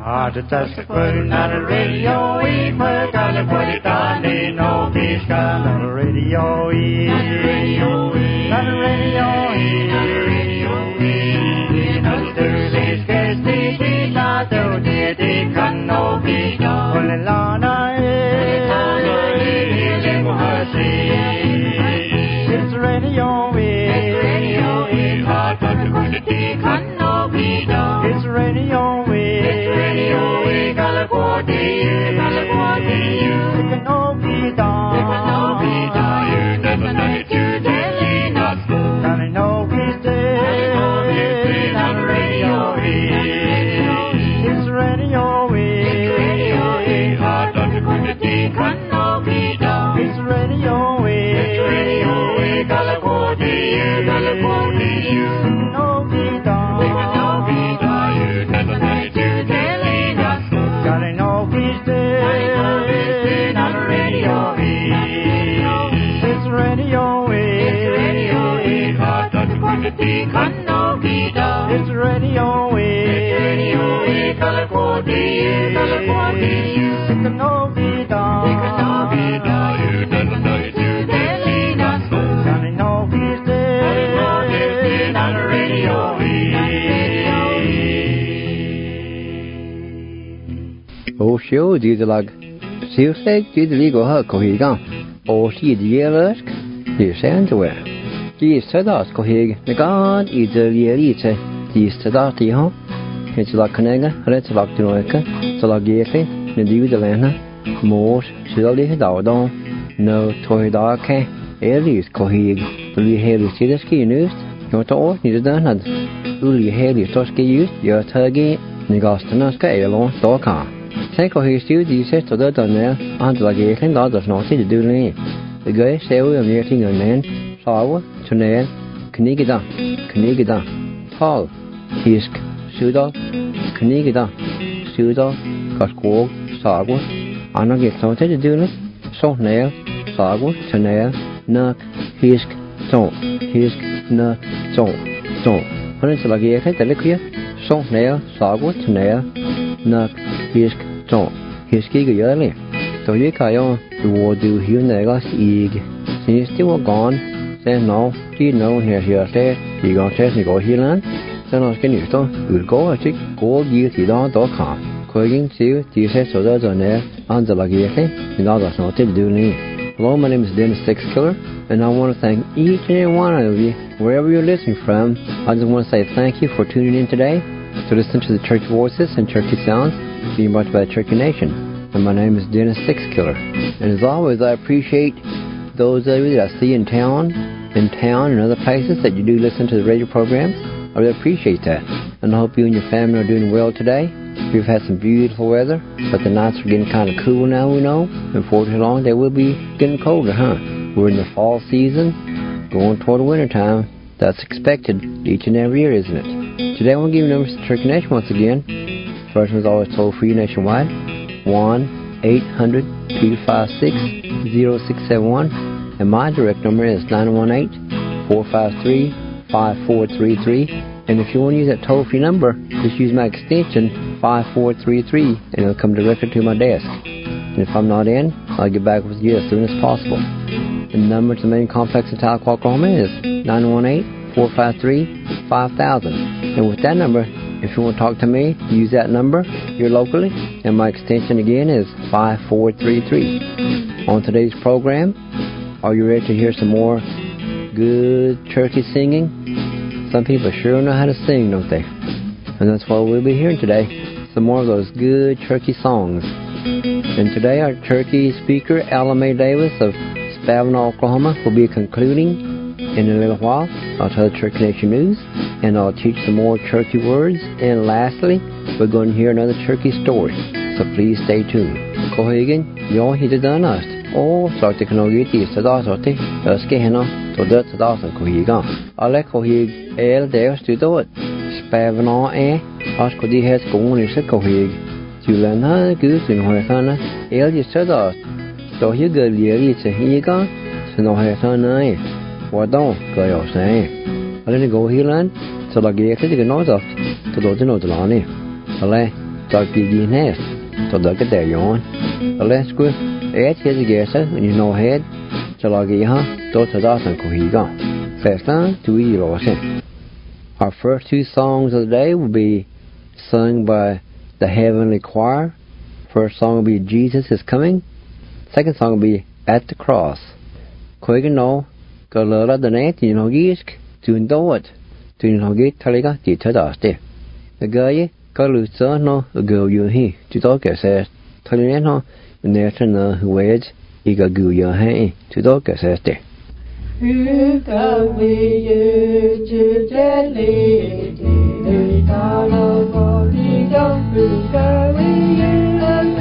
Just a put on the radio, we put on the put it on in no peace on the radio, on the radio, on the radio, on the radio, no Thursday's case, the not the can no peace on the lana, it's radio, hard to the can no peace, it's radio. It's radio, Oh, show, do the log. See you say, do the legal hug, Cohigan. Oh, see the yellow, you send away. These to that, Cohig, the god, either Yerite, these to that, it's like Canega, let's lock to Noeka, so like Yeti, the Dew the Lena, more, surely the Dowdon, no toy dark, Aries, Cohig, will you hear the Sidaski news? You're to all, you done had. Will you hear the Toski used, your turkey, Negostanaska, Elon, Dorka. Take off his duty, says to the Donnell, and like Yeti, God does not see the doing. The guy say we are meeting a man, Sawa, Tunail, Knigida, Tall, Hisk, Sudal, Knigida, Sudal, Gaskog, Sagwa, and I get something to do it. So nail, Sagwa, Tunail, Nuck, Hisk, Nuck, When it's like a head, the liquid, so nail, Sagwa, Tunail, Nuck, Hisk, Hiski, early. So you can do here negas egg. Since they were gone, then no, you know, here said, you gonna test me go here land. Then I was getting used to good go, I think, gold year, you don't come. Quaking, see, you said so that's on there, and the lucky thing, and all that's not to do me. Hello, my name is Dennis Six Killer, and I want to thank each and every one of you, wherever you're listening from. I just want to say thank you for tuning in today to listen to the church voices and churchy sounds being brought by the Churchy Nation. And my name is Dennis Six Killer. And as always, I appreciate those of you that I see in town and other places that you do listen to the radio programs. I really appreciate that. And I hope you and your family are doing well today. We've had some beautiful weather, but the nights are getting kind of cool now, we know. And before too long, they will be getting colder, huh? We're in the fall season, going toward the winter time. That's expected each and every year, isn't it? Today I want to give you numbers to Church Nation once again. First one's always toll free nationwide. 1-800-256-0671, and my direct number is 918-453-5433. And if you want to use that toll-free number, just use my extension 5433, and it'll come directly to my desk. And if I'm not in, I'll get back with you as soon as possible. The number to the main complex in Tahlequah, Oklahoma is 918-453-5000. And with that number, if you want to talk to me, use that number here locally, and my extension again is 5433. On today's program, are you ready to hear some more good churchy singing? Some people sure know how to sing, don't they? And that's what we'll be hearing today, some more of those good churchy songs. And today our churchy speaker, Alan May Davis of Spavinaw, Oklahoma, will be concluding in a little while. I'll tell the Church Nation news, and I'll teach some more churchy words. And lastly, we're going to hear another churchy story. So please stay tuned. Cohigan, jag hittar dönast. Och så att det kan nog ut i sådär så att det ska hända så det sådär som Cohigan. Alla Cohig det är studerat. Spavinaw att det här skolan i sig Cohig. Julen har Gud sin höjfarna. Just sådär. Så här går det lite higa. Så nå höjfarna What don't go your say? I didn't go here land, so I get it to know that to do the Lani. Ale, Dog Biggie Nest, so dog a day on. The last good, eight heads a guess, and you know head, Jalagiha, Dota Dawson Kohiga. First on to Elosin. Our first two songs of the day will be sung by the Heavenly Choir. First song will be Jesus is Coming. Second song will be At the Cross. Koiga no, Galera the Net, you know, Gisk, to do it. To know get Taliga, the Tadaste. The guy, Galusa no, a girl you he, to talk as says, Talino, and there's another wedge, Ega Guya he, to talk as says there. Who can we use to jelly? The color for the young, who can we use?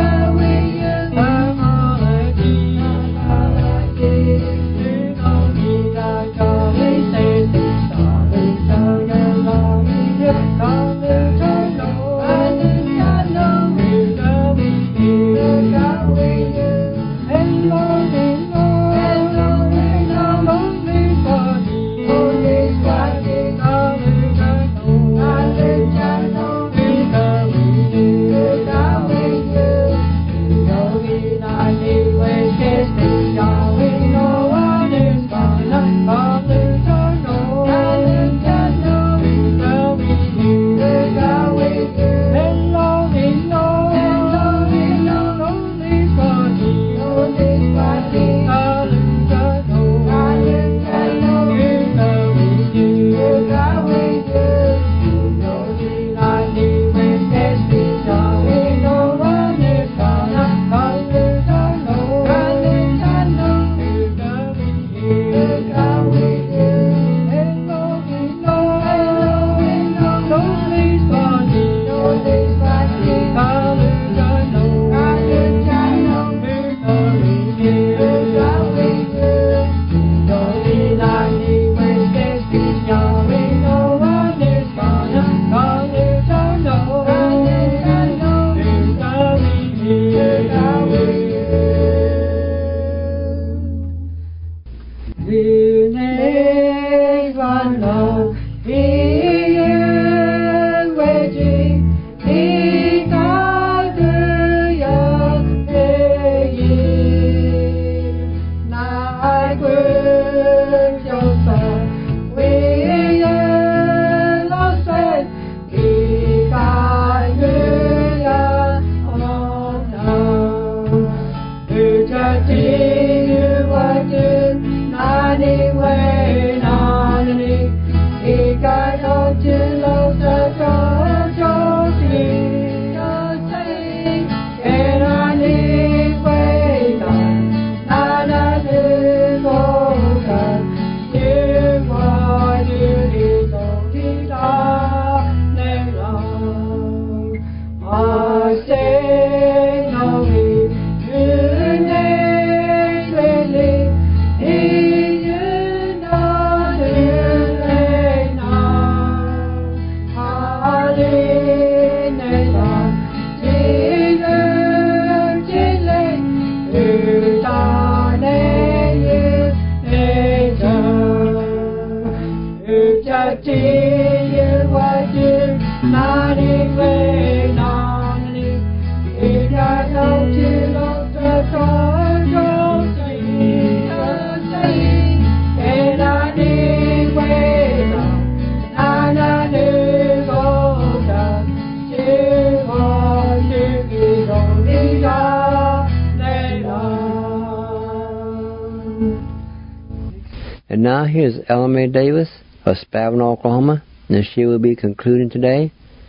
And now here's Ella Mae Davis of Spavin, Oklahoma, and she will be concluding today.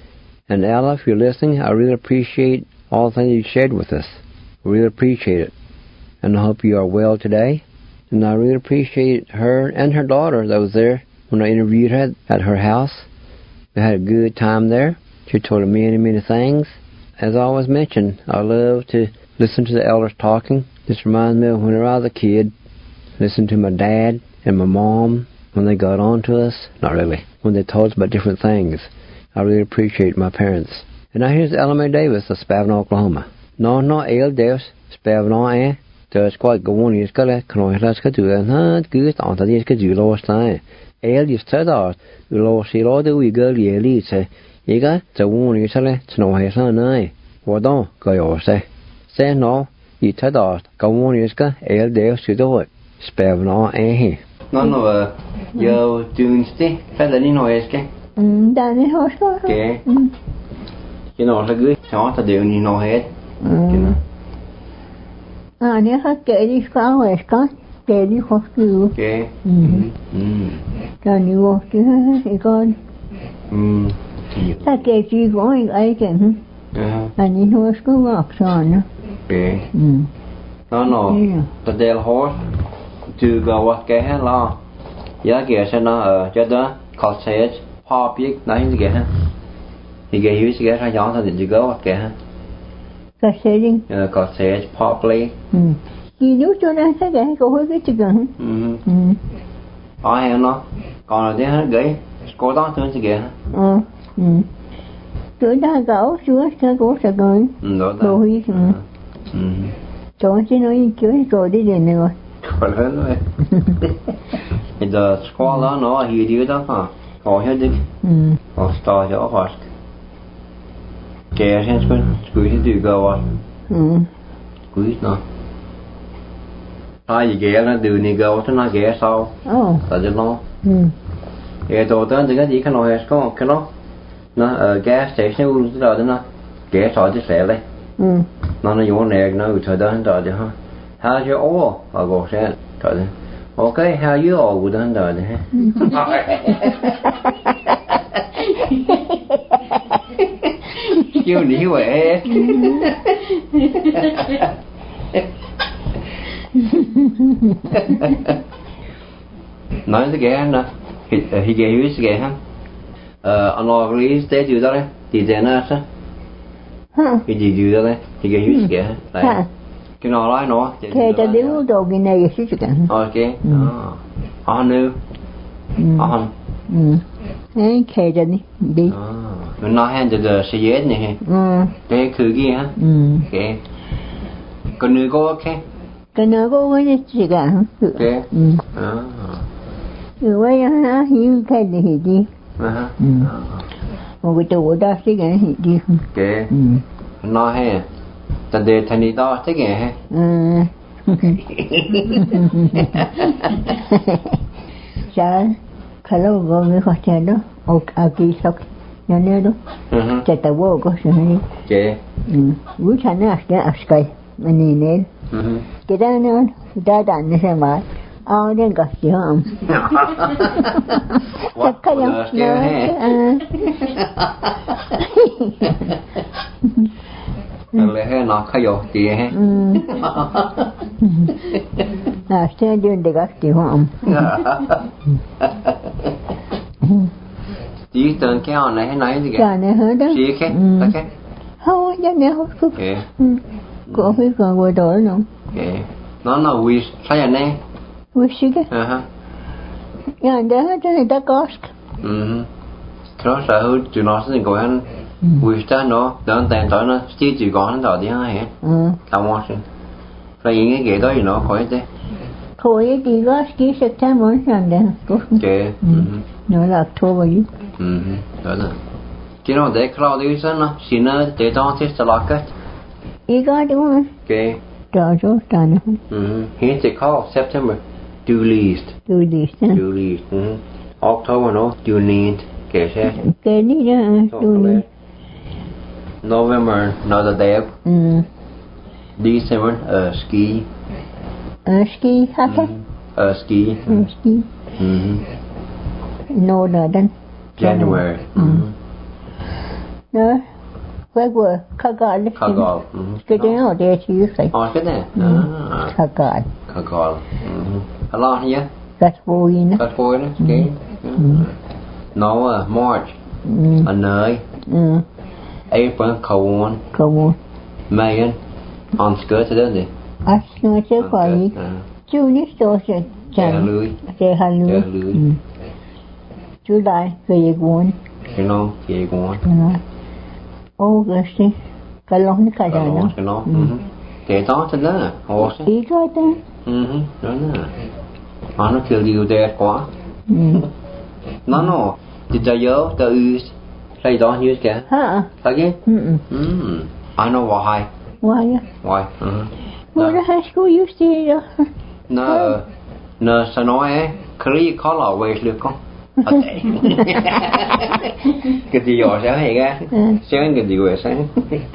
And Ella, if you're listening, I really appreciate all the things you shared with us. Really appreciate it. And I hope you are well today. And I really appreciate her and her daughter that was there when I interviewed her at her house. We had a good time there. She told me many, many things. As I always mentioned, I love to listen to the elders talking. This reminds me of when I was a kid, listening to my dad and my mom when they got on to us. Not really. When they told us about different things. I really appreciate my parents. And now here's Ella Mae Davis of Spavin, Oklahoma. No, El Deus, Spavin, there's quite go on, you got to come on, let's go to it. Good, on the days, because you lost time. El, you said that, you lost it all the way, girl, you lead, say, 一个在屋里出来，从海上来，我到个钥匙，再拿一睇到个屋里个，LD 水多，spare 拿哎。nó nó giờ trường gì phải là đi nói cái đã đi hỏi sao cái nó là gửi nó ta đều đi nói hết nè hết kệ đi sao vậy con kệ đi học cứu cái rồi đi học chứ thì con ta kệ chỉ có ai kệ anh đi hỏi có học sao nữa cái nó ta đều hỏi từ cái cái lo giá kia sẽ nó ở cho đó cottage pop biết nói gì kia thì cái hiểu gì cái nhỏ thôi thì có kia cottage pop play gì nếu cho nó sẽ cái câu hỏi cái chữ gần hay nó còn là thế hết gửi cô đó thôi gì kia tuổi ta gạo chúa sẽ có sẽ gần đồ huy trời chỉ nói chuyện rồi đi đến rồi còn hơn rồi bây giờ school đó nó hiểu điều đó hả hỏi hết đi hoặc start cho hoặc kể xem cứ đi từ go cứ nó ai gì kể nó từ này go cho nó kể sau tại cho nó kể tổ tên thì cái gì cái nói có cái nó ở gas station rồi đó nó kể sau chứ sẽ đây nó dùng này nó thời đó rồi chứ ha how's your all I'll go say it okay how you all would done rồi ha kêu đi vậy nói cái cái nó thì cái cái ha anh nói lý tế chịu đó đấy thì thế nào sao cái gì chịu đó đấy thì cái cái này cái nó nói nó cái ta điếu đồ cái này cái gì cả okay anh nu anh cái ta đi mình nói hàng từ sẽ dễ này cáiคือgì hả cái còn nữa có cái nữa có cái gì cả cái vậy hả hiểu cái gì đi một cái chỗ đó sẽ cái gì đi cái nói hay ta để thành đi đó thế cái ha sao kalau gom cái chuyện đó aki sok nhà này đó chạy tàu vô có sự này cái buổi sáng này cái askai anh này cái đó nó đã đàn nó xem mà đến cả gì không chắc cái nó lấy hết nó khai vô gì hết sẽ đến được gì không chỉ tên cái họ này nói gì cái này hết đó chỉ cái không cái này không có phải còn quay đổi nữa nó wish sao này wish cái nhà đó cái này ta cost đó là hơi tụi nó sẽ gọi hắn wish ta nó đơn giản thôi nó chỉ chỉ có hắn đó đi hay không muốn xin phải những cái đó thì nó khỏi thế khỏi thì có cái sự tham muốn rằng đấy nó là thua vậy đó là cái nó để cloud đi sao nó xin nó để cho thế sẽ là cái ý có đúng không cái rồi nữa hiện tại call September due list October nó due need cái đi đó November another day December ski hả ski no là đăng January đó quay qua Kagal cái đó ở đây chỉ phải cái này Kagal hello nhé Cắt phôi nữa cái nó March anh ơi April cold May on skirt thế đấy nó sẽ phải June số sẽ lưới July cái cuốn cái nó August cái lon cái đó cái đó thế đó ý có đó đó nó kêu điều đẹp quá nó thì ta nhớ từ Say đó như kìa. Ha. Again? I know why. Why? Why? Well, the high school you see. No, sa nói kri khó là quay được con. Cái gì rồi sao hay ga? Sáng cái gì rồi sáng?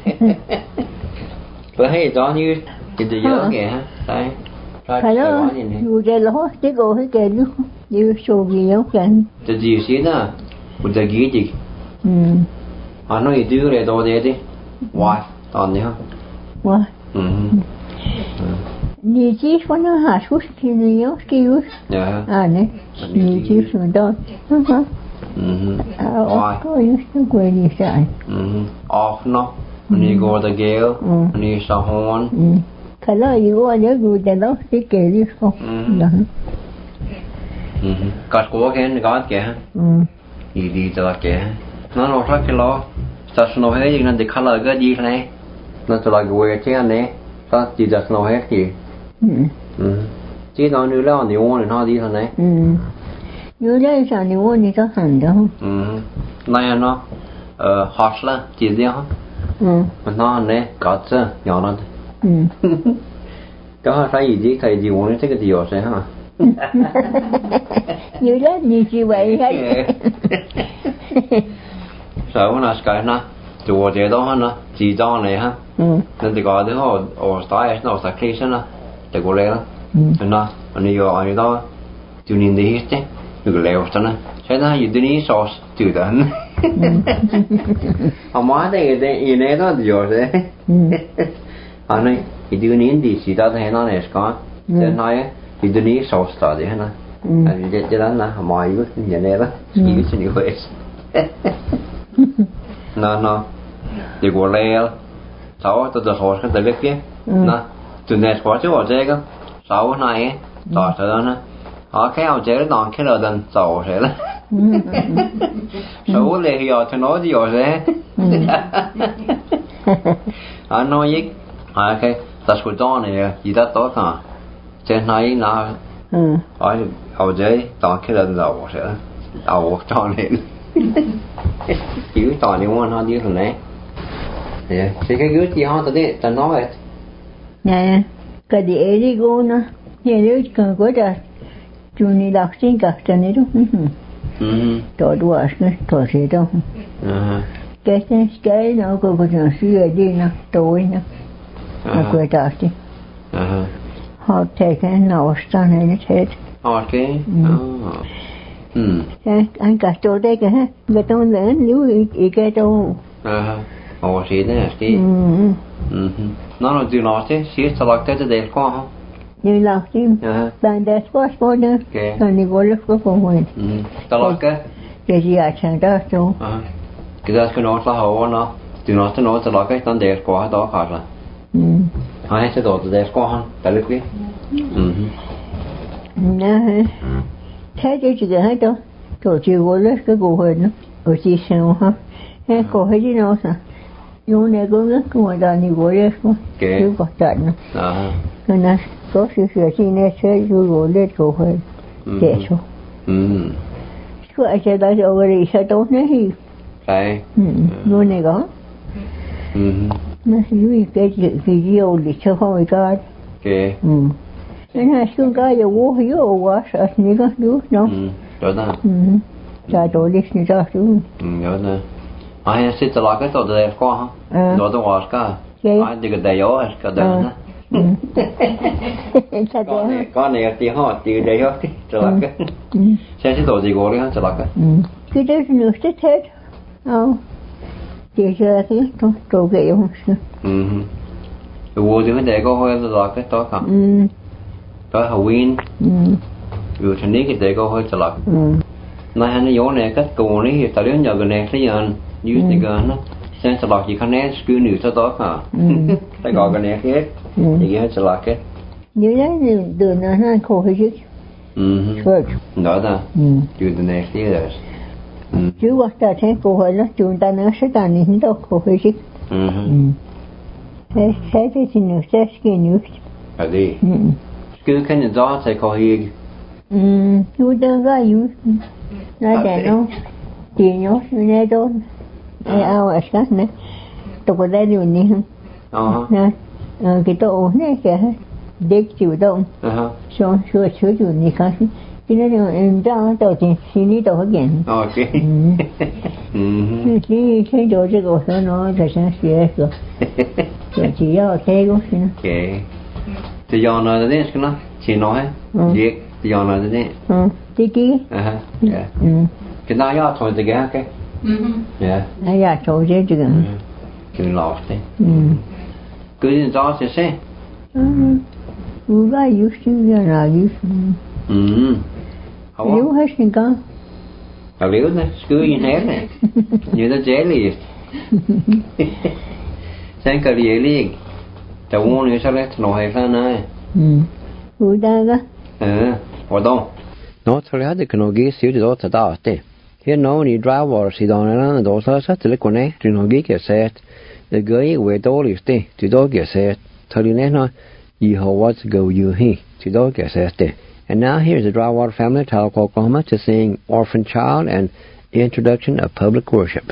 Tôi thấy đó như cái gì đó kìa ha. Đây. Phải đó. Dù đây là hết cái cô hết kìa luôn. Như số gì đó kìa. Cái gì xí đó. Một cái gì? Anh nói gì rồi đó đi. Why? Toàn gì hả? Why? Ni chỉ phải nói hạt chút thì nhiều kêu. Yeah. Này. Ni chỉ phải đó. Why? Có những cái quê đi sai. Off no. Ni går the gale. Ni sa hon. Cái đó yêu anh nhớ người ta đó cái kề đi không? Cắt cổ cái này gọt kìa. Đi cho kìa. Nó phát cái lo. Ta nói hết những cái color cái gì này. Nó cho là quê chứ anh này. Ta chỉ đặt nói hết gì. Chỉ nói nữa là nhiều người nó đi thôi này. Như thế sao nhiều người đi có hành đó không? Này nó hot là chỉ gì hả? Nó này cắt chứ nhỏ nó. Có phải gì thầy gì muốn cái gì rồi hả? Như thế như chị vậy hết. Sợ nó cái nó chùa chế đó nó chỉ cho này ha. Nên thì có đứa họ ở tại nó sẽ khi nó để cô lên nó anh yêu anh đó chú nhìn đi hết chứ được leo cho nó thế nó gì đi sauce từ đến mà đây cái này đó rồi đấy anh ấy thì đưa nín đi chỉ ta thấy nó này có thế nói thì đưa nín sauce ta đấy nó anh cái đó là mà yêu như này đó yêu cho nhiều vậy nó để cô leo sau tôi hỏi cái lời kia nè từ này qua chỗ ở cái sau nàyต่อเสร็จแล้วนะแค่เอาเจแล้วนอนแค่เราเดินต่อเสร็จแล้วsốเลยhiểu cho nói gì rồi thế nói ít cái ta sửa cho này gì đó tốt cả trên này làเอาเจต่อแค่เราต่อเสร็จเอาcho này chịuต่อนี่ว่าnó đi rồi này thì cái gửi gì họ ta nói nè cái gì đi cô nó nhà đứa cần có ra chú đi đọc xin cả cho nên đúng trò đùa cái trò gì đâu cái nó có trường xưa đi nó tối nó quay đọc đi họ thấy cái nào sao này nó thế okay anh cả chỗ đây cả người ta lớn nếu ý cái đâu xí đấy xí nó từ nó chứ xí sao lại cái để qua không như là chứ bạn để qua nữa còn đi qua lúc có không quên sao cái gì à chẳng đó chỗ cái đó cái nó là hậu nó từ nó tới nó sao lại cái tận để qua đó cả là hay sẽ đổ để qua không tại lúc đi nè thế chứ chỉ cái đó tổ chức qua lúc cái cụ hình nó ở chỉ sao ha cái cụ hình gì nó sao yung này cũng rất là đàn đi qua đấy không chứ có trận nên là có sự sửa chi này sẽ rồi lên cụ hình dễ số cái sẽ đã rồi thì sẽ tốt nữa thì cái yung này có nó như cái gì thì sao không có cái nên là xuống cái giờ vô hiểu quá sợ như có đứa nó đó nè tại tổ đi như đó xuống đó nè ai sẽ tự cái tổ để qua ha đó tôi hỏi cái ai thì cái đấy ó cái đấy nè con này thì họ thì đấy ó tự cái sẽ tổ gì gọi đấy tự cái đấy nó sẽ thế chỉ là cái tổ cái không vô thì cái đấy có hơi tự cái đó cả đó Halloween vừa thành cái đấy có hơi tự này anh nói này cách cổ này thì ta đến nhờ cái này thấy anh use cái nó xem tự chỉ khả năng screw new cho đó hả ta gọi cái này hết thì cái tự cái như thế thì từ nó khổ hay chứ đó ta từ từ này thì là chứ qua ta thấy cổ hơi nó chúng ta nó sẽ tàn đi đâu khổ hay chứ thế thì nó sẽ cái new cái gì cứ cái này đó sẽ có gì chúng ta có gì nói để nó chỉ nhớ nghe thôi Awaskas ne. Tokodari ni. Na. Kita ohne ke. Dek ciudon. So chuju ni kasi. Kina ni da da tin sini da again. Okay. Ni 听着这个我说呢，在想学个。只要这个是呢。 Okay. Thì do nó thế cái nó chỉ nói việc thì do nó thế. Tí tí. Yeah. Cái nào do thôi thì cái. Yeah. Ai ya cho这个。 Cái lọt đấy. Cứ như đó sẽ. Uga yushi ya na yushi. Liu hết sinh con. Liu này, cứ như thế này. Như nó dễ liền. Sen cả dễ liền. Cháu muốn như sao đấy, nó hay sao này. Uda ga. Ở đâu? Nó thôi là cái nó ghi xíu thì đó thật đó thế. Hiện nó đi driver xí đó nó đó sao sát tới con này, thì nó ghi cái xe. The guy về đó đi thế, thì đó cái xe. Thôi đi nè nó. Yehovah's go you he. To do guess este. And now here's the Drywater Family of Tahlequah, Oklahoma to sing Orphan Child and Introduction of Public Worship.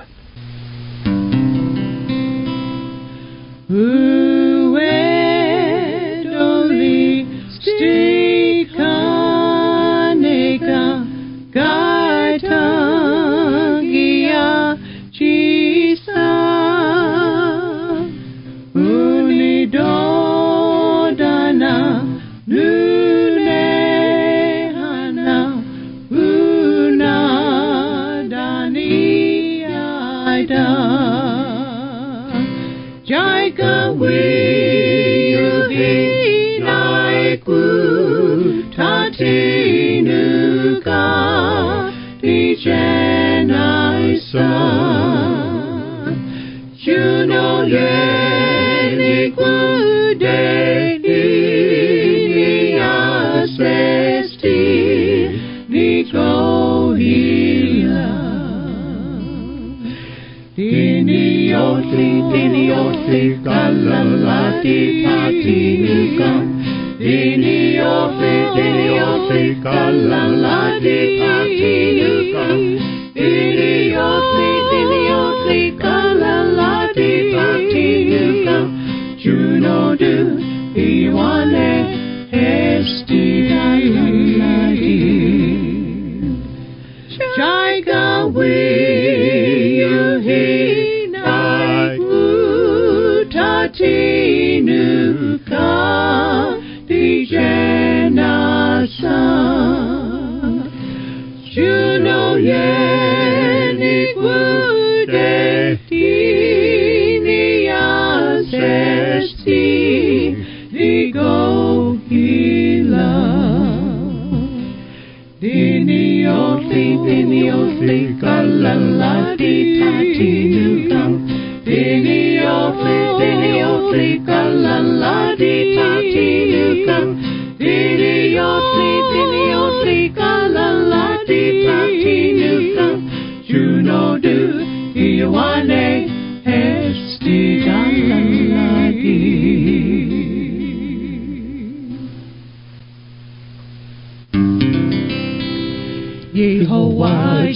Yehovah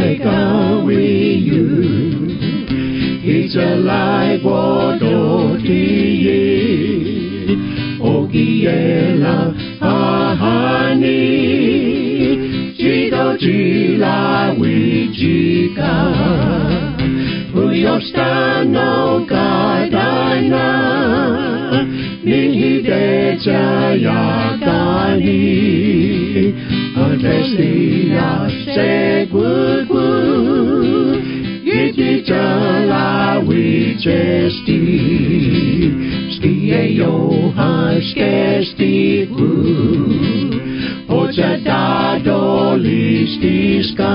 Jireh with you. He's a light Wadoti. Ogiela Ahani. Chido Jila Wijika. Uyostano Kadana. Nihide Jayagani. Adestia segugu Yiti jala wijesti Skie yohan skestigu Oja dado listiska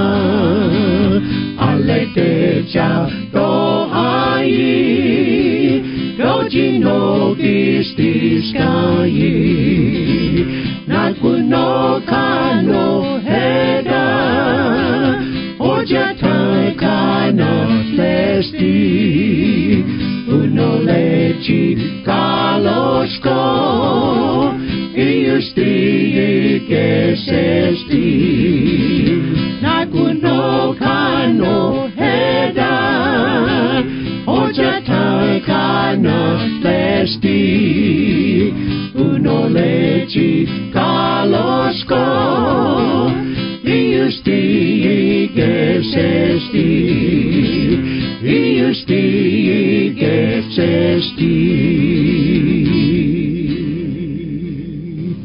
Aleteja dohai Dojino gistiskai Nakuno kano heda Oja kano festi Uno lechi kalosko Iusti kesesti Nakuno kano heda Iusti Kalosko, Iusti Gesesti, Iusti Gesesti.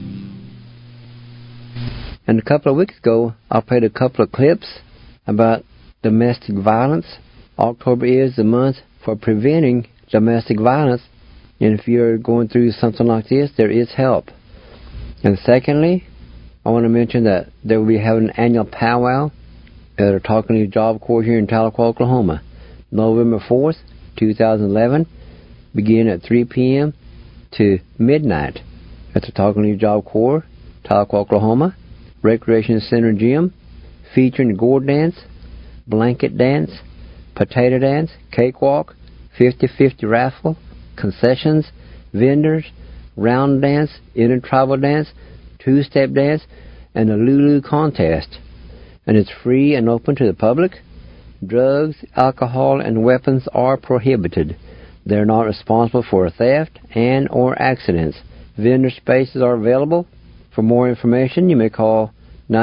And a couple of weeks ago, I played a couple of clips about domestic violence. October is the month for preventing domestic violence. And if you're going through something like this, there is help. And secondly, I want to mention that they will be having an annual powwow at a Talking to You Job Corps here in Tahlequah, Oklahoma, November 4th, 2011, beginning at 3 p.m. to midnight at the Talking to You Job Corps, Tahlequah, Oklahoma, Recreation Center Gym, featuring gourd dance, blanket dance, potato dance, cakewalk, 50-50 raffle, concessions, vendors, round dance, intertribal dance, two-step dance, and a Lulu contest. And it's free and open to the public. Drugs, alcohol, and weapons are prohibited. They're not responsible for theft and or accidents. Vendor spaces are available. For more information, you may call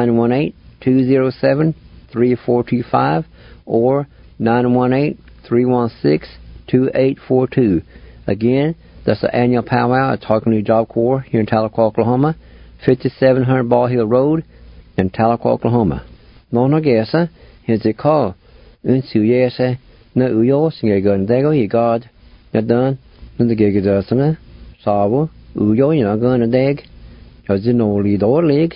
918-207-3425 or 918-316-2842. Again, that's the annual powwow at Talking to You Job Corps here in Tahlequah, Oklahoma, 5700 Ball Hill Road in Tahlequah, Oklahoma. No gesa, here's a call. Unsu yesa, na uyo, singa gun dego, ye God, na done, and the gig is asana, sabu, uyo, you know, gun a deg, as you know, lead or leg,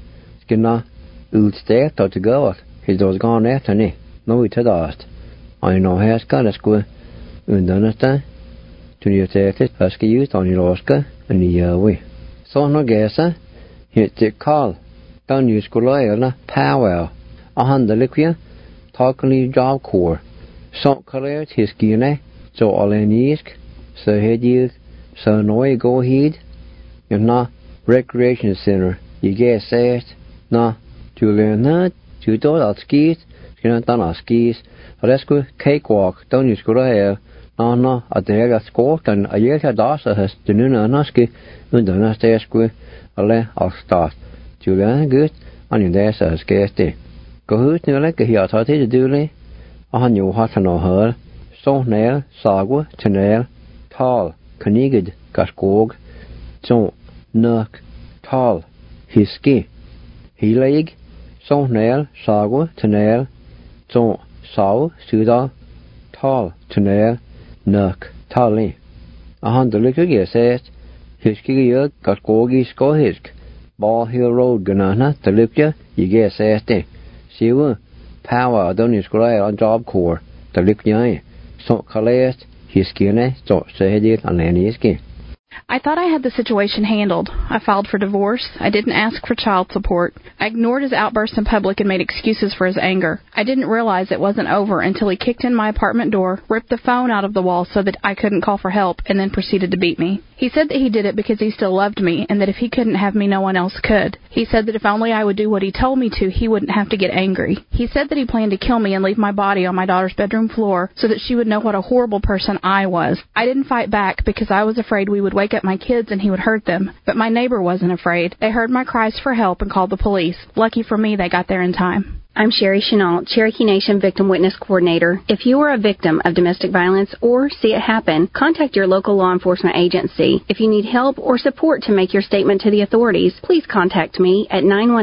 skina, stay to go, his doors gone after me, no, it had asked. I know has got a square, understand. To your ticket, ask you on your Oscar, and the way. So no gesa, hit the call. Don't use Goliath, powwow. A handeliquia, Talking to You Job Corps. So career his gine, so all in yisk, so head you, so no go heed. You're not recreation center, you get said, no, to learn that, to do that skis, you know, done our skis, rescue cakewalk, don't use Goliath. No, at the area score, and a year had also has the noon and aski, and the next day square, a lay of start. Julian good, and in there says scarcity. Go who's new like a hill, thought it duly. A new hot and her, so nail, sagwa, tenel, tall, canigid, gaskog, so, nuck, tall, his ski. He leg, so nail, sagwa, tenel, so, saw, suda, tall, tenel, Nuck, Tally. A handeliquia says, Hiski got Gogi Skohisk, Ball Hill Road, Ganana, Taliquia, you guess asked. Siwa, Power, Donis Gray on Job Corps, Taliquia, so Calais, Hiskine, so said it on Laniski. I thought I had the situation handled. I filed for divorce. I didn't ask for child support. I ignored his outbursts in public and made excuses for his anger. I didn't realize it wasn't over until he kicked in my apartment door, ripped the phone out of the wall so that I couldn't call for help, and then proceeded to beat me. He said that he did it because he still loved me, and that if he couldn't have me, no one else could. He said that if only I would do what he told me to, he wouldn't have to get angry. He said that he planned to kill me and leave my body on my daughter's bedroom floor so that she would know what a horrible person I was. I didn't fight back because I was afraid we would wake up my kids and he would hurt them. But my neighbor wasn't afraid. They heard my cries for help and called the police. Lucky for me, they got there in time. I'm Sherry Chenault, Cherokee Nation Victim Witness Coordinator. If you are a victim of domestic violence or see it happen, contact your local law enforcement agency. If you need help or support to make your statement to the authorities, please contact me at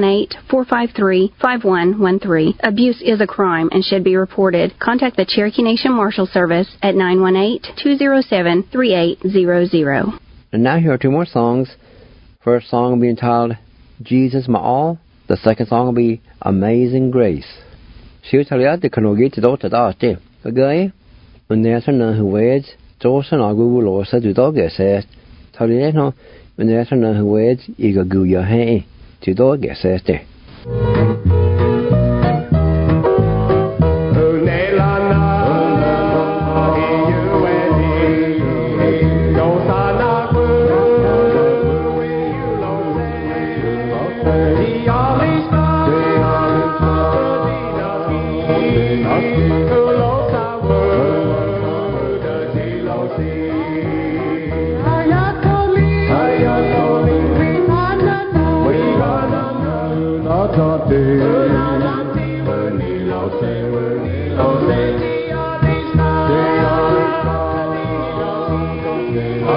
918-453-5113. Abuse is a crime and should be reported. Contact the Cherokee Nation Marshal Service at 918-207-3800. And now here are two more songs. First song will be entitled Jesus My All. The second song will be Amazing Grace. Siêu thảo liat de kanogi to dot da te. Okay? And there's another who waits. Johnson I go lo sa do dog says. Thảo liat no. And there's another who waits. Iga go your hey. To dog says te. Ayatollah,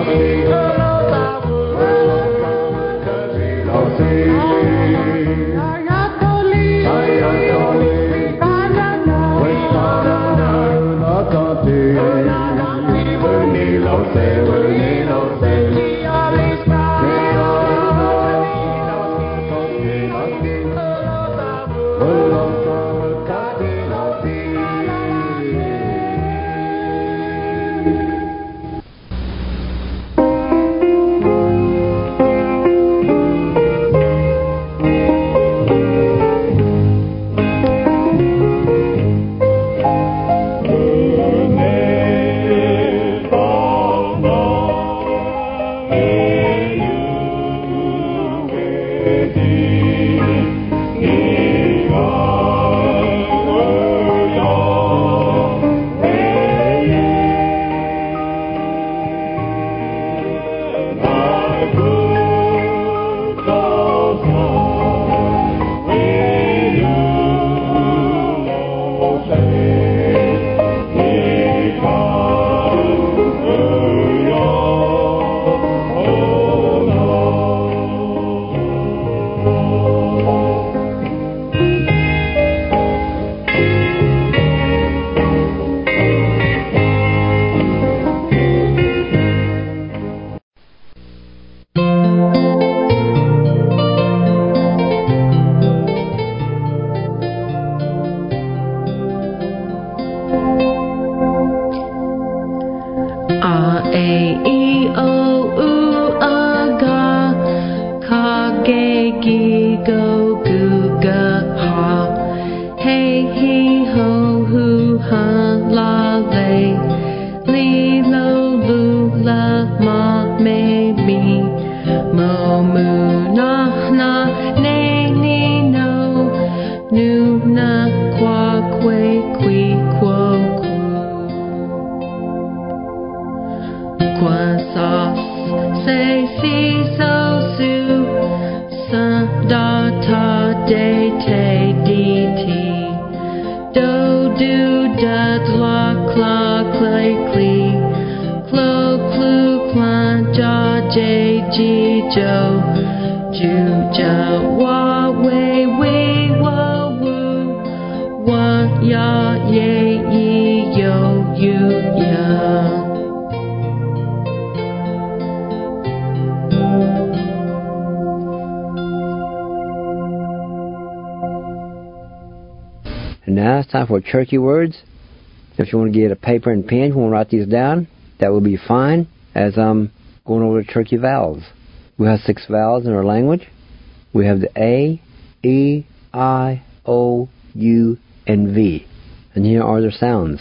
And now it's time for Cherokee words. If you want to get a paper and pen, you want to write these down, that will be fine, as I'm going over the Cherokee vowels. We have 6 vowels in our language. We have the A, E, I, O, U, and V. And here are their sounds.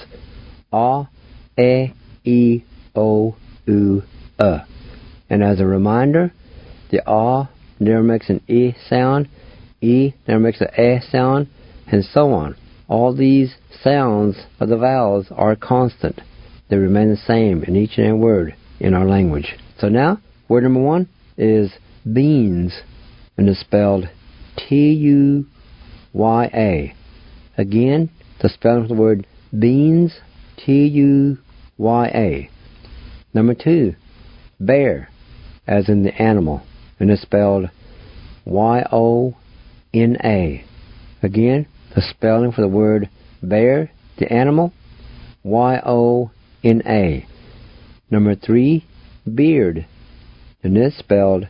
A, E, O, U, And as a reminder, the A never makes an E sound, E never makes an A sound, and so on. All these sounds of the vowels are constant. They remain the same in each and every word in our language. So now, word number 1 is beans, and it's spelled T-U-Y-A. Again, the spelling of the word beans, T-U-Y-A. Number 2, bear, as in the animal, and it's spelled Y-O-N-A. Again, the spelling for the word bear, the animal, Y-O-N-A. Number 3, beard, and it's spelled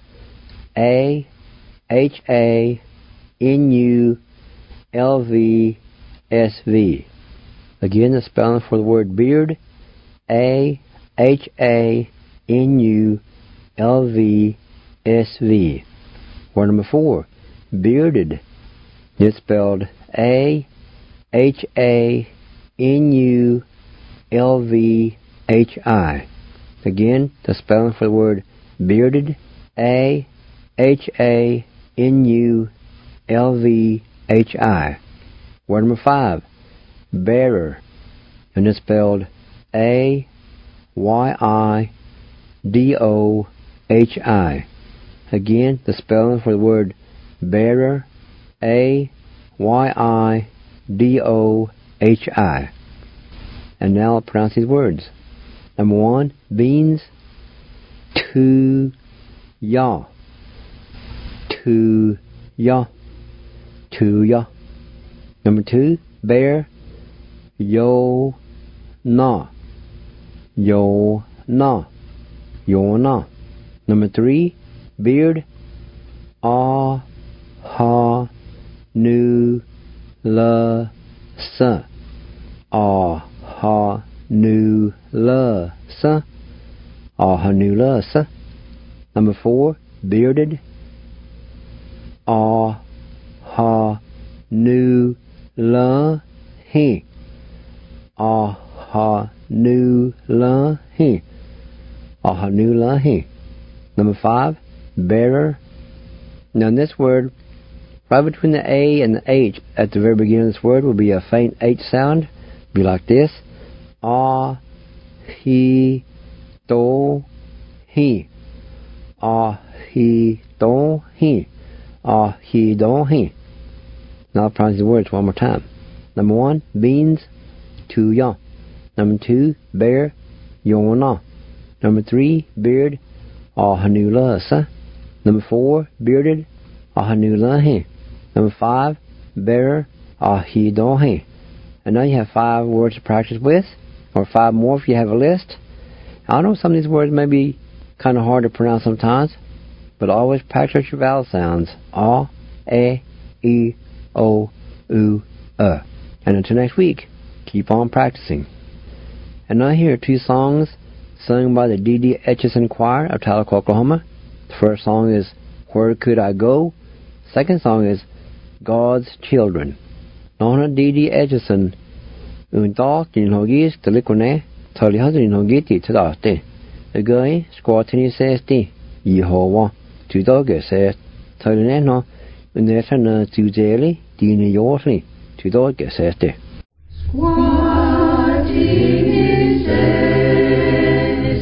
A-H-A-N-U-L-V-S-V. Again, the spelling for the word beard, A-H-A-N-U-L-V-S-V. Word number 4, bearded. It's spelled A-H-A-N-U-L-V-H-I. Again, the spelling for the word bearded, A-H-A-N-U-L-V-H-I. Word number 5, bearer, and it's spelled A-Y-I-D-O-H-I. Again, the spelling for the word bearer, A-Y-I-D-O-H-I. And now I'll pronounce these words. Number 1, beans. to ya, to ya, to ya. Number 2, bear, yo na, yo na, yo na. Number 3, beard, ah ha nu la sa, ah ha nu la sa, ah ha nu la sa. Number 4, bearded, ah ha nu la he, ah ha nu la he, ah ha nu la he. Number 5, bearer. Now in this word, right between the A and the H at the very beginning of this word will be a faint H sound. Be like this. Ah, he, do, he. Ah, he, do, he. Ah, he, do, he. Now I'll pronounce the words one more time. Number 1, beans, tu ya. Number 2, bear, yo na. Number 3, beard, ah ha nu la sa. Number 4, bearded, ah ha nu la he. Number 5, bearer, ah he do he. And now you have 5 words to practice with, or 5 more if you have a list. I know some of these words may be kind of hard to pronounce sometimes, but always practice your vowel sounds. Ah, e, o, u, And until next week, keep on practicing. And now here are 2 songs sung by the D.D. Etchison Choir of Tahlequah, Oklahoma. The first song is Where Could I Go? Second song is God's Children. Nona D.D. Etchison Unta Tinhogis Talikone Talihazin Hogiti Tadate. A guy squatting says the Yehovah to dog says Talineno and there's an Tuzeli Dina Yorsley to dog says the Squatting says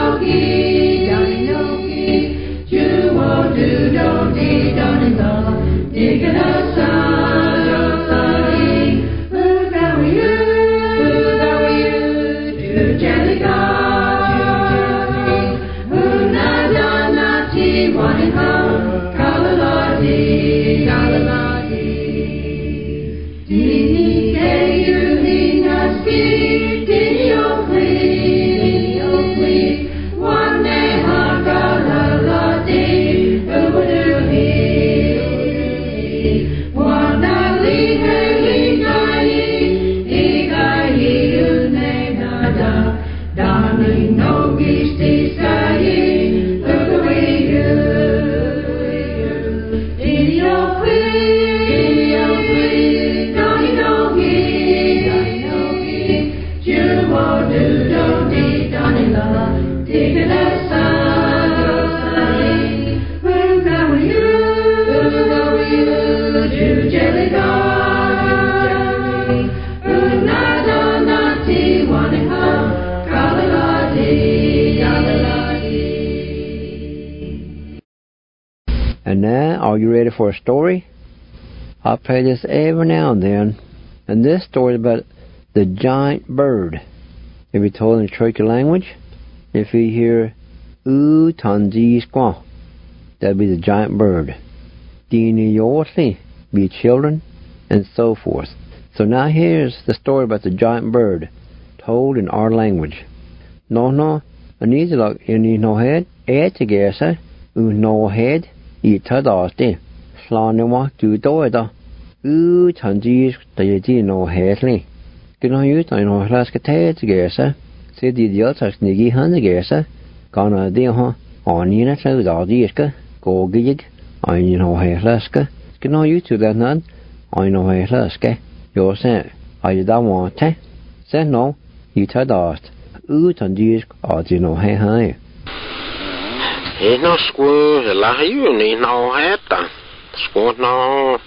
do do dee do dee do. And now, are you ready for a story? I play this every now and then, and this story is about the giant bird. It be told in the Cherokee language. If you hear "oo tanji squaw," that'd be the giant bird. Dini yorsi be children, and so forth. So now here's the story about the giant bird, told in our language. No, anizalak ini no head, etigesa, no head. I tadaste, slanewa du doida, tanji stayedi no headly. Gonna use I know laska tegesa, said the idiotas nigi handegesa, gonna deha, onina so dadiska, go gig, I know laska, gonna use to that none, I know laska, your sen, I don't want te, sen no, you tadast, tanji no high. No school la you ni no heta school no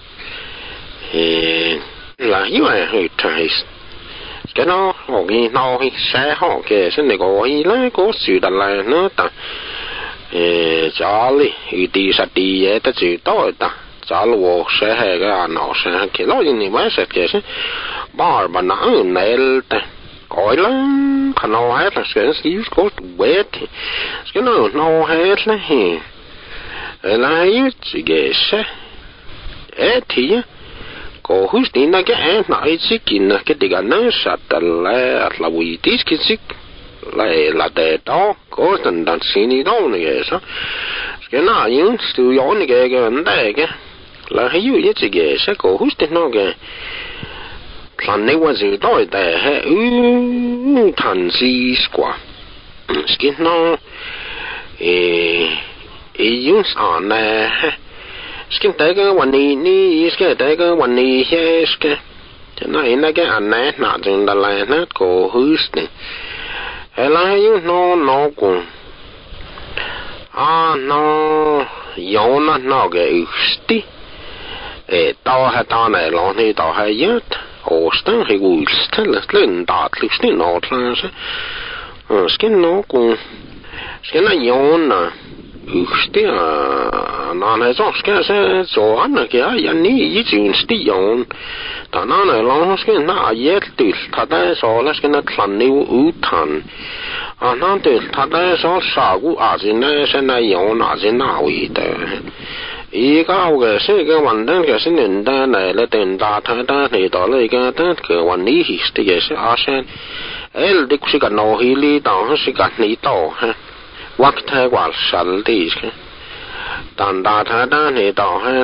la you I tais no ogi no hi sa ho ke sen go hi la go su da la no ta Charlie u di sa di ye ta ju to ta Charlie wo sa he ga no sa ke lo ni ma sa ke se bar ba na nel ta coi lắm khả năng hết là sẽ xíu có wet cái nó hết là hi là yếu chỉ cái sẽ thì có hút đi na cái em nói chỉ kinh cái gì cái nó sát là vì tí cái gì là để đó có từng đàn xin đi đâu này sao cái nào những sự yếu này cái vấn đề cái là yếu chỉ cái sẽ có hút đi nó cái plan nàyว่าจะได้แต่ทันซีสกว่าสกินน้องยุ่งสานนะสกินแต่ก็วันนี้นี่สกินแต่ก็วันนี้เฮ้สกินจะน่าเห็นนะแกอันไหนหนาจึงได้เลยนะก็ฮึสเนี่ยเฮ้ยแล้วยุ่งน้องกูน้องย้อนน้องแกอึสติต่อให้ตอนไหนลองนี่ต่อให้เยอะÅstan har gulstället löndat lyssning nåtlans. Ska någon ska na jona ustia nan så ska så anna ja ni ju stion ta nan lång ska na jättul ta det så la ska na planne utan annan till ta det så sagu azina ska na jona azina ute ý cao cái sự cái vấn đề cái sự nhân ta này là tiền ta thay ta thì đó là cái vấn đề thì cái sự asen, đi cái cái nào hi li tao sự cái này tao ha, vắt thay quả sẵn thì cái, tan ta thay ta thì tao ha,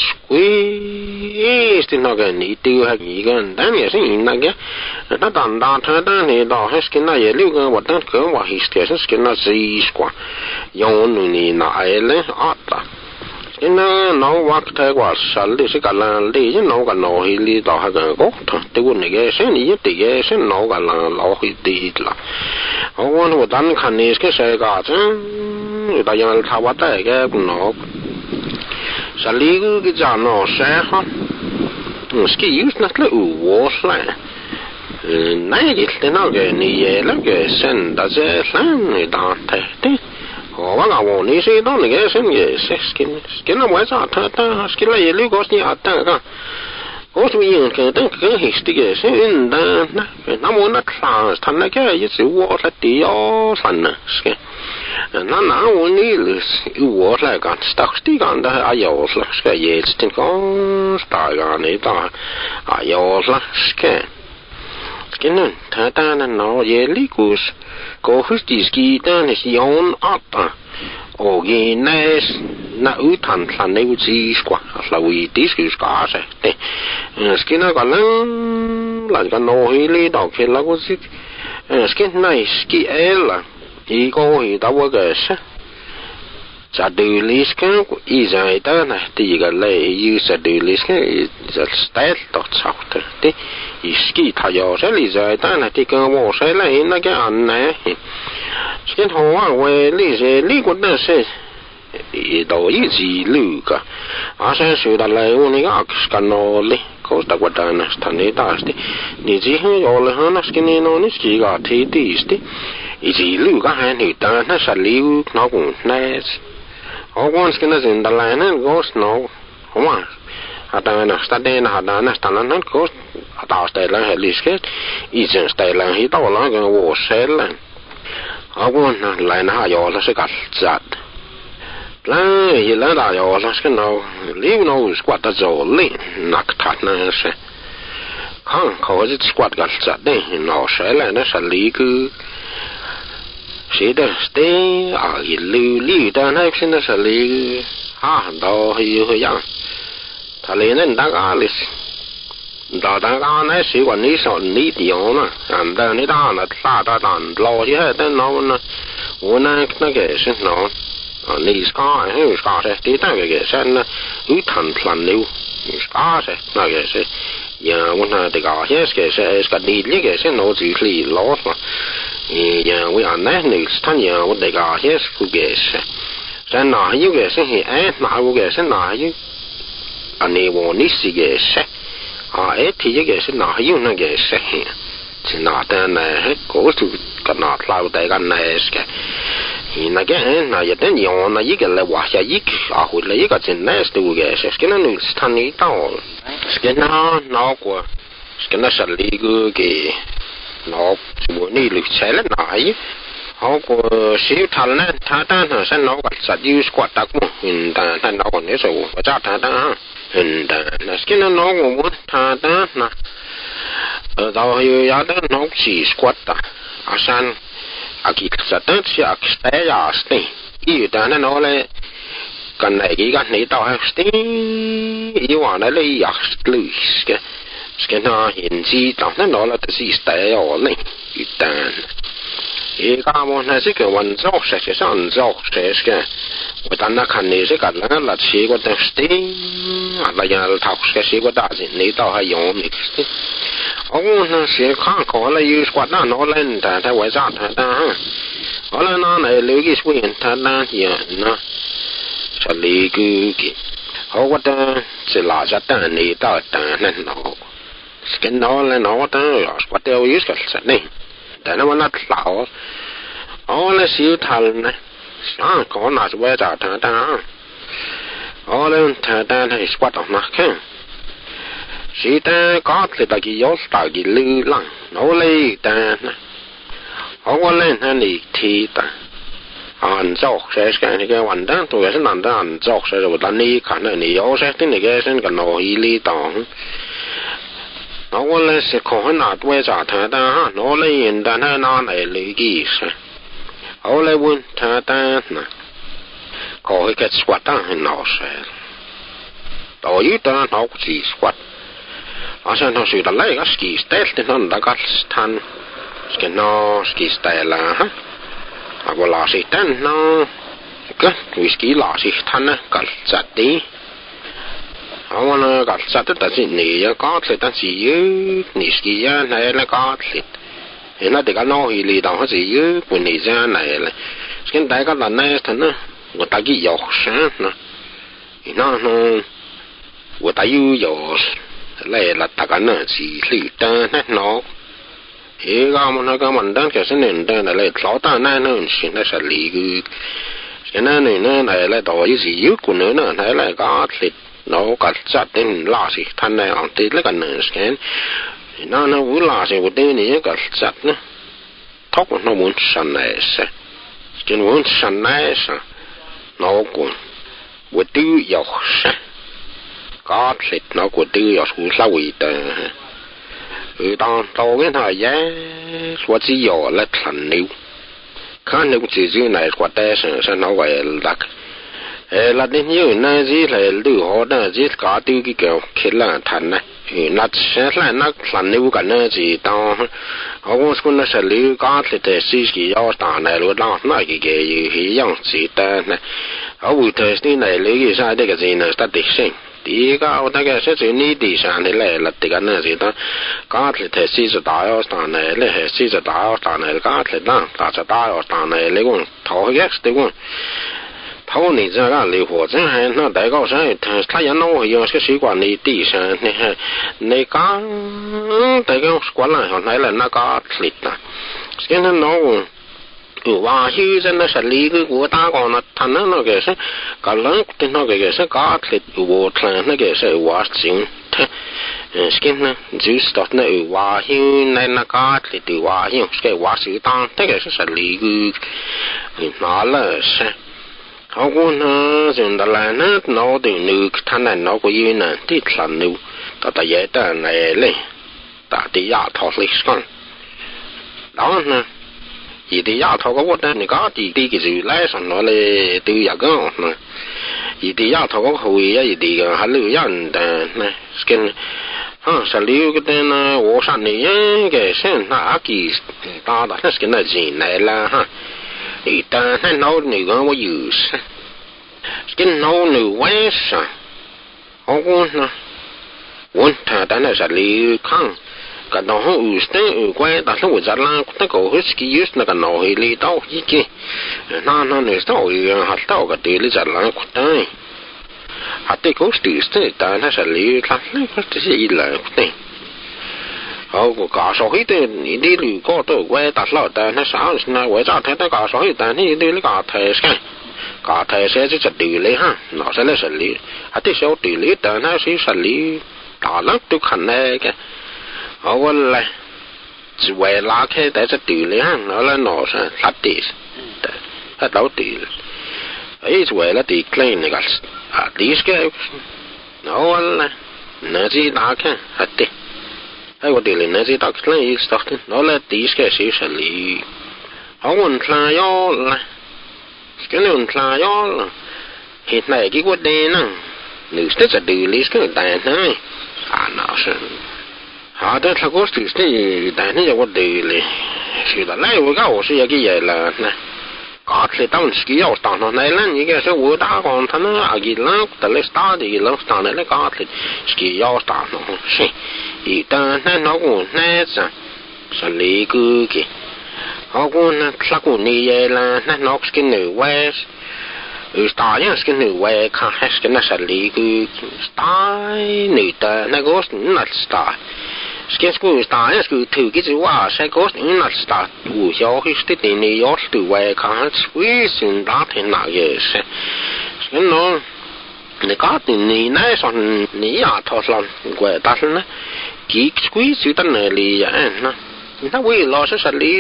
quý thì nó cái này tiêu hay gì cái, đó là sự in là cái, nó tan ta thay ta thì tao ha cái này liệu cái vật đó cái vật hi cái nó gì quá, dùng này này là ắt nó vắt thay quả sẵn thì sẽ cả là đi chứ nó cả nồi hi li tao hay cái gốc thôi, tôi quên cái sẽ ní nhất thì cái sẽ nó cả là lẩu hi đi là, ông nó đang khăn này cái xe cả chứ, người ta giờ tháo vắt cái nó, sẵn lý cái chả nó xe ha, cái yếu nó là uo lại, này cái nó cái này là cái sen đã dễ lắm người ta thấy đấy. Và là một ní sĩ đó là cái sinh cái skin nó mới ra ta skin là lưu có gì ta cả Có số yên cái đó cái hình sticker sẽ in đó nó muốn nó thà thằng này cái gì sự vô là tí ó thằng này nó muốn đi là vô là cái stock tí cái đó ai vô là cái gì thì có tài cái này ta ai vô là cái này thà ta nó dễ lý cus có hết gì kia ta là yon áp okay na utan thằng này chỉ qua là vì tí cái cả thế skin nó còn là cái nồi lý đó cái là cái gì skin này skin là chỉ có thì đâu có cáiจะดูลิสก์อีใจตานะที่ก็เลยยูจะดูลิสก์จะสเตลต่อชาวที่อีสกีทายอเสลิใจตานะที่ก็ว่าเสลายนั่นก็อันนั้นเช่นหัวเวลิเสลิก็ได้เสอีตัวอีจีลูกะอาศัยสุดอะไรวันนี้ก็อักษรนอลิก็ตะวันตานะท่านนี้ตาสตินี่จีให้ยอเลยฮะนะสกินนอนิสกีก็ที่ดีสติอีจีลูกก็ให้หนูตานะสลิวน้องคนนั้นOgonski na sin dalainen gos no oma atana stadena hadana stanan gos atastella helisket isen stella hitola gan wosella ogon na laina hajola se katsat la yela da jola skeno liv no squat azoli naktat na se kan koji squat katsat de no sella na saliku sĩ đó té ở lưu đó nó xin nó xử lý đó hơi dạng thà lấy nên đã cả lịch đó đã cả này sĩ quản lý soạn lý điều mà anh ta này đó là ta đàn lo chứ hết nó uốn nó cái xin nó lý ska hay ska sẽ tí ta cái xin nó ứ thành plan lưu ska sẽ nó cái sẽ giờ uốn nó thì cả hết cái sẽ đi lý cái xin nó chỉ lý lo mà giờ we are này nữ thanh giờ我哋個些個嘅事，但係有嘅事係哪個嘅事哪有，anh ấy muốn你是嘅事，thì cái事哪有那個事，是哪的呢？嗰度個哪老大個呢？嘅，那個那一定要那一個來話下一個回來一個真呢是度嘅事，跟那女thanh呢到，跟那個，跟那實力個嘅。nó chủ ni lực xe lên nói họ có siêu thằng này thà ta là sẽ nó gặp sát yêu squat đặc một hình ta nó còn nhớ rồi và chắc thà ta hình ta là cái nó cũng muốn thà ta là ở đâu yêu giá ta nó chỉ squat ta à san à kỹ sát ta chỉ à cái ya sti yêu ta nó lại cái này tao hay sti yêu anh lại ya lười cái nó hiện gì đó nó là cái gì tại ở này 일단 얘가 뭐 나지게 완전 sẽ ăn rau sẽ cái 일단 나 칸네 sẽ cả là chỉ có cái sting là nhà thọc cái chỉ có đại gì này tao hay dùng mix ông nó sẽ khác có là use quạt nó lên ta ta quay ra ta ha là nó này lưu cái swing ta na ya nó sẽ lý cái họ có ta sẽ là ra ta này ta nên nó cái nó là nó ta quạt tiêu use cái sẽ nàyแต่นั่นมันนัดเหล่าแล้วสิวทันนะก่อนหน้าจะไปจากทางตาแล้วทางตาให้สวัสดิ์ออกมาแค่สิแต่ก็เลยตะกี้ยศตะกี้ลือหลังเลยแต่นะว่าเล่นนั่นอีกทีแต่อันจอกใช่ไหมนี่แกวันนั้นตัวฉันนั่นอันจอกใช่ไหมตอนนี้ขันนี่ยศที่นี่แกฉันกันโนฮีลีตอง我嘞是看那多少他的哈，我嘞人家那哪来理解噻？我嘞问他的呢，看一个说当很老实，到有的老是说，好像他说的那个 ski style 的那个他，是那 ski style 啦哈，我老是但那个 whisky 老是他呢个咋的？我呢，搞啥子？但是你要搞出，但是有你是呀，来来搞出，那这个脑里头还是有不你这样来了。现在个人呢，他呢，我大概有啥呢？那呢，我大有来了，大概呢是绿灯那喏。一个么那个门灯就是绿灯来老大那呢是那是离个，现在呢来到有时有可能呢来搞出。 nó cả chặt đến lá gì thanh này ăn tết lấy cái nền skin nó vui lá gì của tên này cả chặt nữa thóc nó muốn săn này sẽ cái muốn săn này sẽ nó cũng của tư dọc sẽ có thịt nó của tư dọc cũng sao vậy ta当到跟他也说只要来看牛，看牛自己来说带上上那个那个，那天有那只来路好那只家丢个叫去了谈呢，那现在那看牛个那只当，我说那是牛家里的自己要打来路当那个个有样子的呢，我的是那牛个啥这个子呢，他的性。第一个，我大概是就你地上的来了，这个呢是当家里头四十大要上来了，还四十大要上来家里当大十大要上来了，讲头一个是讲头你这个离火真还那大高山，他也弄我有些习惯你地上你刚大概惯了上来了那家里的，现在弄。ว่าชื่อจะน่าสลีก็กูตาก่อนนะท่านนั่นเราเกิดสิ่งการเล่นที่เราเกิดสิ่งการผลิตวัวทางนั่นเกิดสิ่งว่าจริงสกินนะจุดสตอร์ทนะว่าชื่อในนักการผลิตว่าชื่อสิ่งว่าสื่อต่างที่เกิดสิ่งสลีก็น่าละสิ่งเขาก็นะจึงแต่ละนั่นเราถึงนึกท่านนั้นเราก็ยืนนั่นที่ท่านนึกแต่ยังแต่ไหนเลยแต่ที่ยาทอดลิสกันแล้วนะอีที่ยาทอก็ว่าแต่นี่ก็ที่ก็จะไล่สันนั่นเลยตัวอย่างก็นะอีที่ยาทอก็คุยอีที่ก็ฮัลโหลยันแต่นะสกินสลิวก็แต่นะว่าสันนี่ยังแกเส้นน่ากี่ตาแต่สกินน่ะจีนไหนละฮะอีแต่นั่นเราหนึ่งก็ว่าอยู่สกินเราหนึ่งไว้สันเขาก็นะวันถ้าแต่นั่นสลิวข้างก็ต้องอุสเตอร์ก็แต่ถ้าว่าจะล้างก็ต้องหัดสกิยุสนะก็น้อยเลยต่ออีกนั่นเนี่ยต่ออย่างหัดต่อก็เดี๋ยวจะล้างก็ได้หัดที่เขาสื่อสารแต่ถ้าจะเลี้ยงล้างก็จะอีหลังก็ได้เขาก็การสอนให้ตัวนี่ดีหรือก็ตัวก็แต่ละแต่ถ้าสาวนะว่าจะแท้แต่การสอนให้แต่นี่ดีหรือการแท้ใช่การแท้ใช่จะดีเลยฮะน่าจะเลยจะเลี้ยงหัดที่เขาดีเลยแต่ถ้าสิจะเลี้ยงตาลักตุกขันเลยแกเอาวันเลยจะเวลาแค่แต่จะตื่นเลยฮะแล้วหนอซะทัดตีแต่ถ้าเราตื่นไอ้จะเวลาตื่นคลีนนี่ก็ดีสแกเอาวันเลยน่าจะตาแค่ฮัดตีไอ้วันตื่นเลยน่าจะตาคลีนอีกสักทีแล้วเลยดีสแกสิสลีเอาวันคลายอเลยสแกนี่วันคลายอเลยเห็นไหนกี่วันเดนั่งหรือจะตื่นลิสก็แต่นั่งน่าซะ好的，他过去是，但是我对嘞，是的，来我讲我是一个人了，那，搞起当时要当上来了，你个是我打工，他那阿个人，得来打的人上来了搞起，是要当上是，一旦那老公那啥，是那个个，好过那他过你也了，那老是跟你外。打样是跟你外看还是跟那是那个打女的那个那是打。Skens go sta es go tu git wa se go in na sta u yo his de ni yo tu wa kan swi sin da tin na ye se sken no ne ka tin ni na son ni ya tho son go ta na ki swi su ta ne li ya na na wi lo se sa li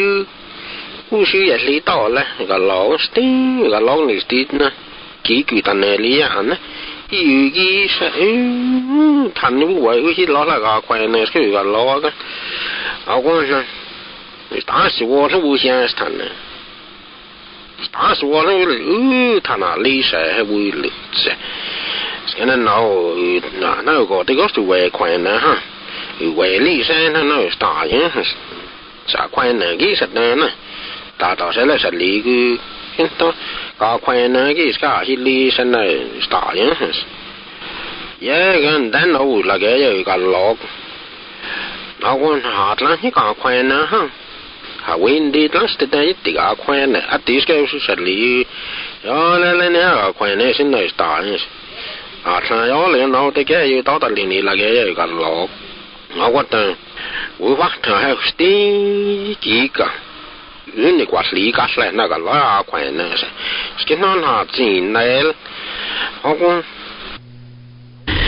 u shi ya li to le ga lo sti ga lo ni sti na ki ki ta ne li ya na有一些谈的我有些老那个关呢是个老个，我说，但是我是无限谈的，但是我那他那理财还为了这，现在那个这个是外关呢哈，外理财那那大人啥关呢？其实呢，大到现在是那个。现在搞快呢，给啥些理生呢？大人还是，也跟咱老那个有一个老，老公下了你搞快呢哈，还问的当时的一点搞快呢，第一个是实力，要来呢搞快呢，现在是大人，他要来老的个有到达里那个有一个老，我等我发他还有第几个。你挂里嘎来那个老快那是，跟那进来了，我讲，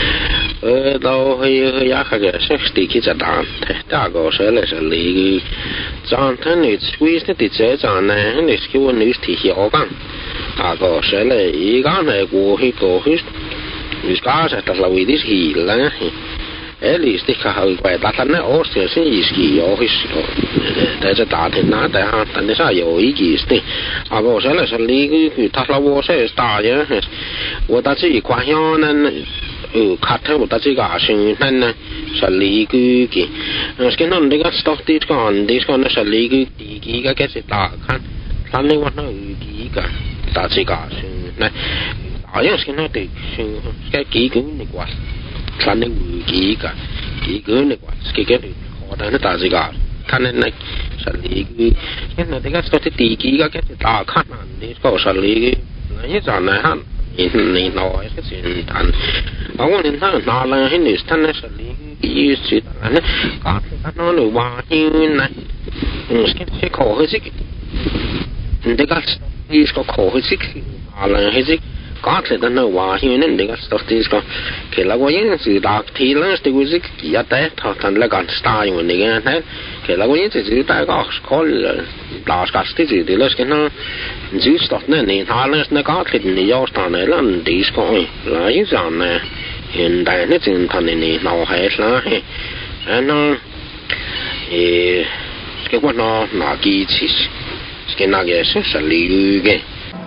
đâu hơi giá cái sẽ đi khi chặt đàn thế ta có sẽ là sẽ lý chọn thế này squeeze thì sẽ chọn này này cái vấn đề thì hiểuกันcó sẽ là ý cái này của cái tổ chức vì cái sẽ là vì this hi là Elis tikka haukai tatanne ostia se iski johis tässä taatin näitä hantan ne saa jo ikisti ako sellaisen liiky tasla vuose staaja vuota si kwahonen kathe vuota si kaasin nenne se liikyki sken on diga stoftit kan diskon se liiky tikiga kesi taakan sanni vuonna ykiga taatsi kaasin ne ajan sken on tiksin skekki kynni kwas sanni ykiga kikynni kwas skekki hodan taasiga kanen ne saligy sken on diga stoftit tikiga kesi taakan disko saligy ne sanne han niin noin se sintan on niin naalan hinnistä ne saligy sitä ne kaattaa no vaan hinna sken se kohesik digas isko kohesik naalan hesik kaatletan no vaan hinna digas tostisko kella voin se daaktilan stikusik ja tehtaan lekan staajun niin ne kella voin se sitä kaksi kolle laaskasti siitä lösken no just ne niin naalan ne kaatletin niin jostain ne landisko lai sanne hinta ne sintan niin no heisla no cái quan nó kỹ chỉ cái nào cái sự xử lý cái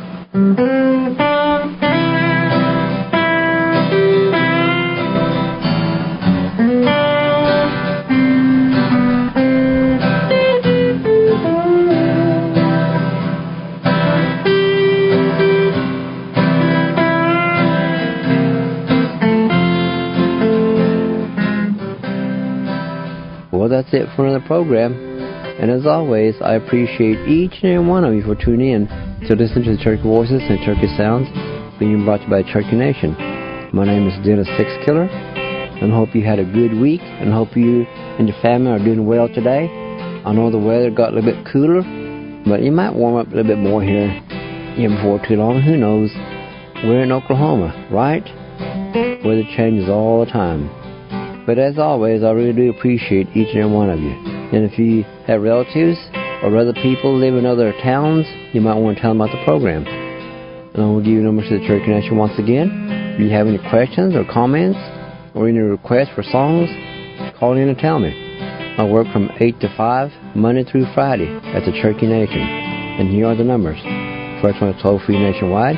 Well, that's it for another program. And as always, I appreciate each and every one of you for tuning in to listen to the Turkey Voices and Turkey Sounds being brought to you by Turkey Nation. My name is Dennis Sixkiller, and hope you had a good week, and hope you and your family are doing well today. I know the weather got a little bit cooler, but it might warm up a little bit more here before too long. Who knows? We're in Oklahoma, right? Weather changes all the time. But as always, I really do appreciate each and every one of you. And if you have relatives or other people live in other towns, you might want to tell them about the program. And I will give you numbers to the Turkey Nation once again. If you have any questions or comments or any requests for songs, call in and tell me. I work from 8 to 5, Monday through Friday at the Turkey Nation. And here are the numbers. First one is toll-free nationwide,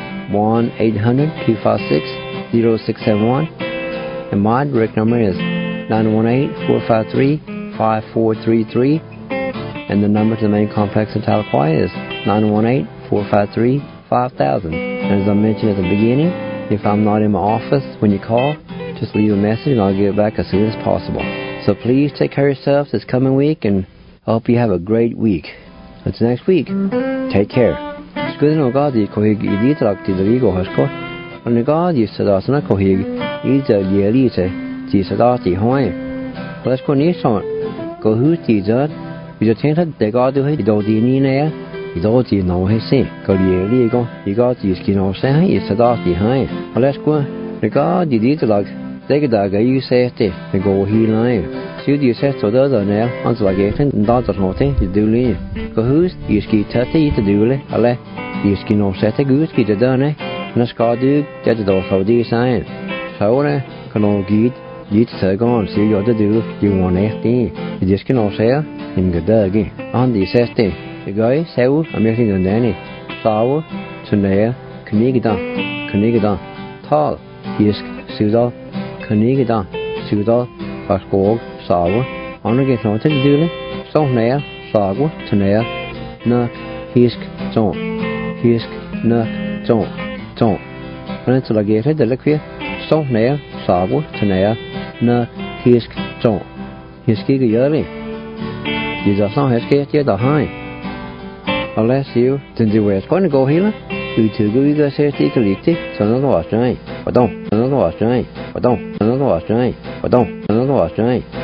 1-800-256-0671. And my direct number is 918-453-5433, and the number to the main complex in Tahlequah is 918-453-5000. And as I mentioned at the beginning, if I'm not in my office when you call, just leave a message and I'll get it back as soon as possible. So please take care of yourselves this coming week, and I hope you have a great week. Until next week, take care. Skudden gadi kohig iditrak tidrigo hasko, and gadi sadasana kohig idza yelite. Chỉ sẽ đó chỉ hỏi, có con ní xong, có hữu chỉ giờ, bây giờ thiên thất để có được hết đầu tiên ní này, thì đó chỉ nói hết xem, có liệt đi con, thì có chỉ khi nói sẽ hay sẽ đó chỉ hỏi, có lẽ qua, thì có gì đi từ là, cái đó cái ưu sẽ thế, thì có hi lại, siêu đi sẽ số đó rồi nè, anh sẽ cái thế, đóจะnói thế, thì điều lý, có hữu chỉ khi thất thì tự điều lý, có lẽ chỉ khi nói sẽ thế hữu khi tự đó này, nó có được, cho tự đó sau đi sai, sau này, có nói gì Dít sợi con siêu yo de du you want esti dis ken o sea in gadagi on di seste the guy seu american gandani saw tunea knigida tal isk suda knigida paskog saw on again no te dule so nea saw tunea na hisk na ton and to la gere de la kwie so nea saw tunea na hisk chong hiski cái giờ đi giờ giờ xong hết cái chế tao hai unless you then the way it's going to go here từ từ cái xe tí cái lịch tí cho nó vào trái hoạt động nó vào trái hoạt động nó vào trái hoạt động nó vào trái